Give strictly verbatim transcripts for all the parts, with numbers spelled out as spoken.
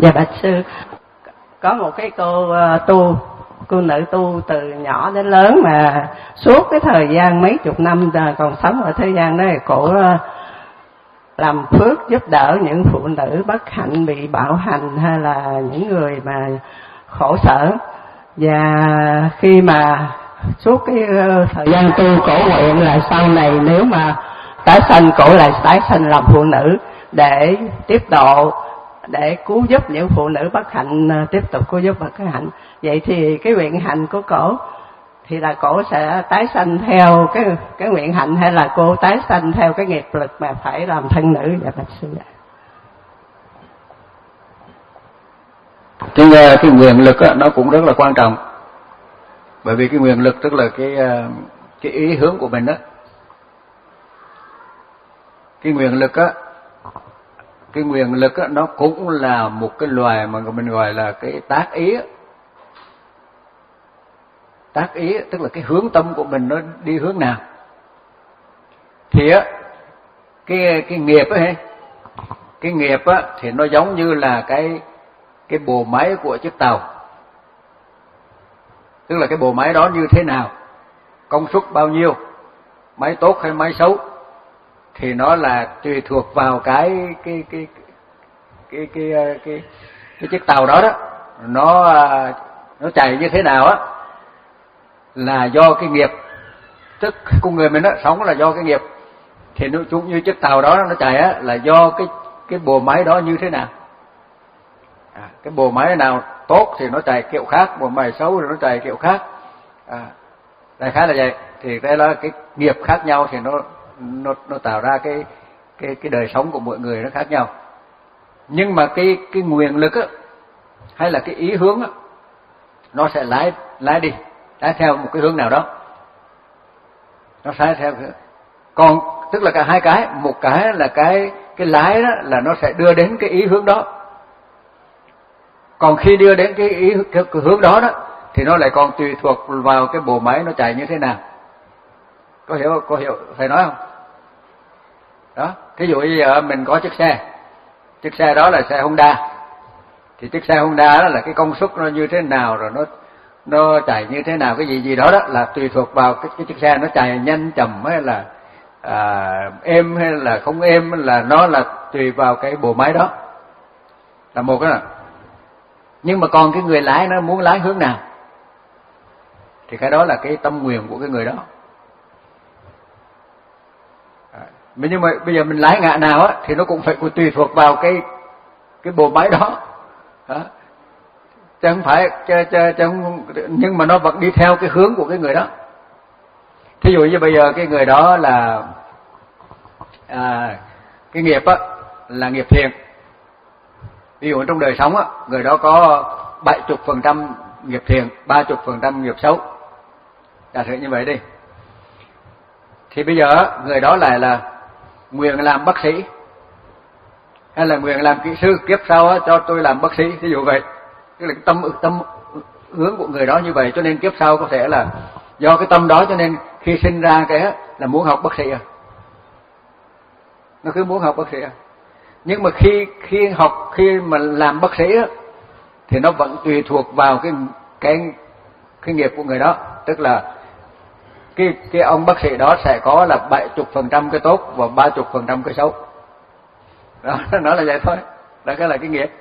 Dạ bạch sư, có một cái cô uh, tu cô nữ tu từ nhỏ đến lớn mà suốt cái thời gian mấy chục năm còn sống ở thế gian đó, cổ uh, làm phước giúp đỡ những phụ nữ bất hạnh bị bạo hành hay là những người mà khổ sở. Và khi mà suốt cái uh, thời gian tu, cổ nguyện là sau này nếu mà tái sanh, cổ lại tái sanh làm phụ nữ để tiếp độ, để cứu giúp những phụ nữ bất hạnh, tiếp tục cứu giúp bất hạnh. Vậy thì cái nguyện hạnh của cổ thì là cổ sẽ tái sanh theo cái cái nguyện hạnh, hay là cô tái sanh theo cái nghiệp lực mà phải làm thân nữ? Dạ bạch sư ạ. Cái, cái nguyện lực đó, nó cũng rất là quan trọng, bởi vì cái nguyện lực tức là cái cái ý hướng của mình đó. Cái nguyện lực á, cái nguyện lực á, nó cũng là một cái loài mà mình gọi là cái tác ý. Tác ý tức là cái hướng tâm của mình nó đi hướng nào. Thì á, cái cái nghiệp á, cái nghiệp á thì nó giống như là cái cái bộ máy của chiếc tàu. Tức là cái bộ máy đó như thế nào, công suất bao nhiêu, máy tốt hay máy xấu, thì nó là tùy thuộc vào cái cái cái cái cái cái cái, cái chiếc tàu đó đó, nó nó chạy như thế nào á, là do cái nghiệp. Tức con người mình đó sống là do cái nghiệp, thì nó cũng như chiếc tàu đó nó chạy á là do cái cái bộ máy đó như thế nào. À, cái bộ máy nào tốt thì nó chạy kiểu khác, bộ máy xấu thì nó chạy kiểu khác. À, đại khái là vậy. Thì đây là cái nghiệp khác nhau thì nó nó nó tạo ra cái cái cái đời sống của mỗi người nó khác nhau. Nhưng mà cái cái nguyện lực á, hay là cái ý hướng á, nó sẽ lái lái đi, lái theo một cái hướng nào đó. Nó lái theo cái... Còn tức là cả hai cái, một cái là cái cái lái đó là nó sẽ đưa đến cái ý hướng đó. Còn khi đưa đến cái ý cái, cái hướng đó đó thì nó lại còn tùy thuộc vào cái bộ máy nó chạy như thế nào. Có hiểu có hiểu thầy nói không? Đó, ví dụ như giờ mình có chiếc xe, chiếc xe đó là xe Honda, thì chiếc xe Honda đó là cái công suất nó như thế nào, rồi nó nó chạy như thế nào, cái gì gì đó đó là tùy thuộc vào cái, cái chiếc xe nó chạy nhanh chậm hay là à, êm hay là không êm, là nó là tùy vào cái bộ máy đó, là một cái. Nhưng mà còn cái người lái nó muốn lái hướng nào thì cái đó là cái tâm nguyện của cái người đó. Nhưng mà bây giờ mình lái ngã nào á thì nó cũng phải tùy thuộc vào cái cái bộ máy đó, đó. Chứ không phải chứ, chứ, chứ không, nhưng mà nó vẫn đi theo cái hướng của cái người đó. Thí dụ như bây giờ cái người đó là à, cái nghiệp á là nghiệp thiện. Ví dụ trong đời sống á, người đó có bảy mươi phần trăm nghiệp thiện, ba mươi phần trăm nghiệp xấu. Giả sử như vậy đi. Thì bây giờ người đó lại là nguyện làm bác sĩ, hay là nguyện làm kỹ sư, kiếp sau á, cho tôi làm bác sĩ, ví dụ vậy. Tức là cái tâm tâm hướng của người đó như vậy, cho nên kiếp sau có thể là do cái tâm đó cho nên khi sinh ra cái là muốn học bác sĩ à. Nó cứ muốn học bác sĩ à. Nhưng mà khi khi học khi mà làm bác sĩ á thì nó vẫn tùy thuộc vào cái cái cái nghiệp của người đó, tức là cái cái ông bác sĩ đó sẽ có là bảy mươi phần trăm cái tốt và ba mươi phần trăm cái xấu. Đó, nó là vậy thôi. Đó cái là cái nghiệp.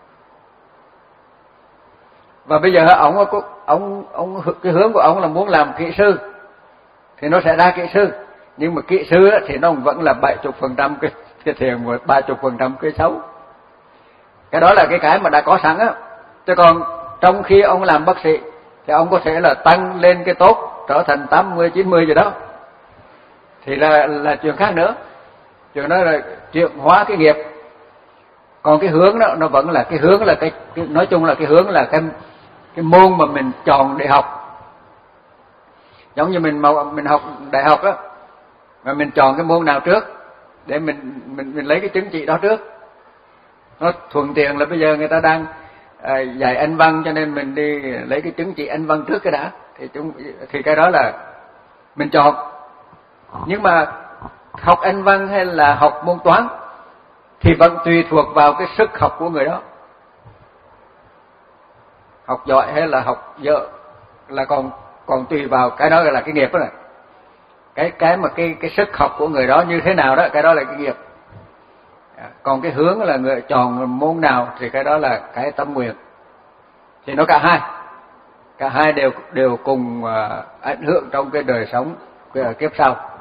Và bây giờ ông ông ông cái hướng của ông là muốn làm kỹ sư thì nó sẽ ra kỹ sư, nhưng mà kỹ sư thì nó vẫn là bảy mươi phần trăm cái cái thiện và ba mươi phần trăm cái xấu. Cái đó là cái cái mà đã có sẵn á. Chứ còn trong khi ông làm bác sĩ thì ông có thể là tăng lên cái tốt trở thành tám mươi chín mươi gì đó, thì là là chuyện khác nữa. Chuyện đó là chuyện hóa cái nghiệp. Còn cái hướng đó nó vẫn là cái hướng là cái, cái nói chung là cái hướng là cái cái môn mà mình chọn để học. Giống như mình mình học đại học á, mà mình chọn cái môn nào trước để mình mình mình lấy cái chứng chỉ đó trước. Nó thuận tiện là bây giờ người ta đang à, dạy Anh văn, cho nên mình đi lấy cái chứng chỉ Anh văn trước cái đã, thì chúng thì cái đó là mình chọn. Nhưng mà học Anh văn hay là học môn toán thì vẫn tùy thuộc vào cái sức học của người đó. học giỏi hay là học dở là còn còn tùy vào cái đó là cái nghiệp đó này. Cái cái mà cái cái sức học của người đó như thế nào đó, cái đó là cái nghiệp. Còn cái hướng là người chọn môn nào thì cái đó là cái tâm nguyện. Thì nó cả hai, cả hai đều đều cùng ảnh hưởng trong cái đời sống cái kiếp sau.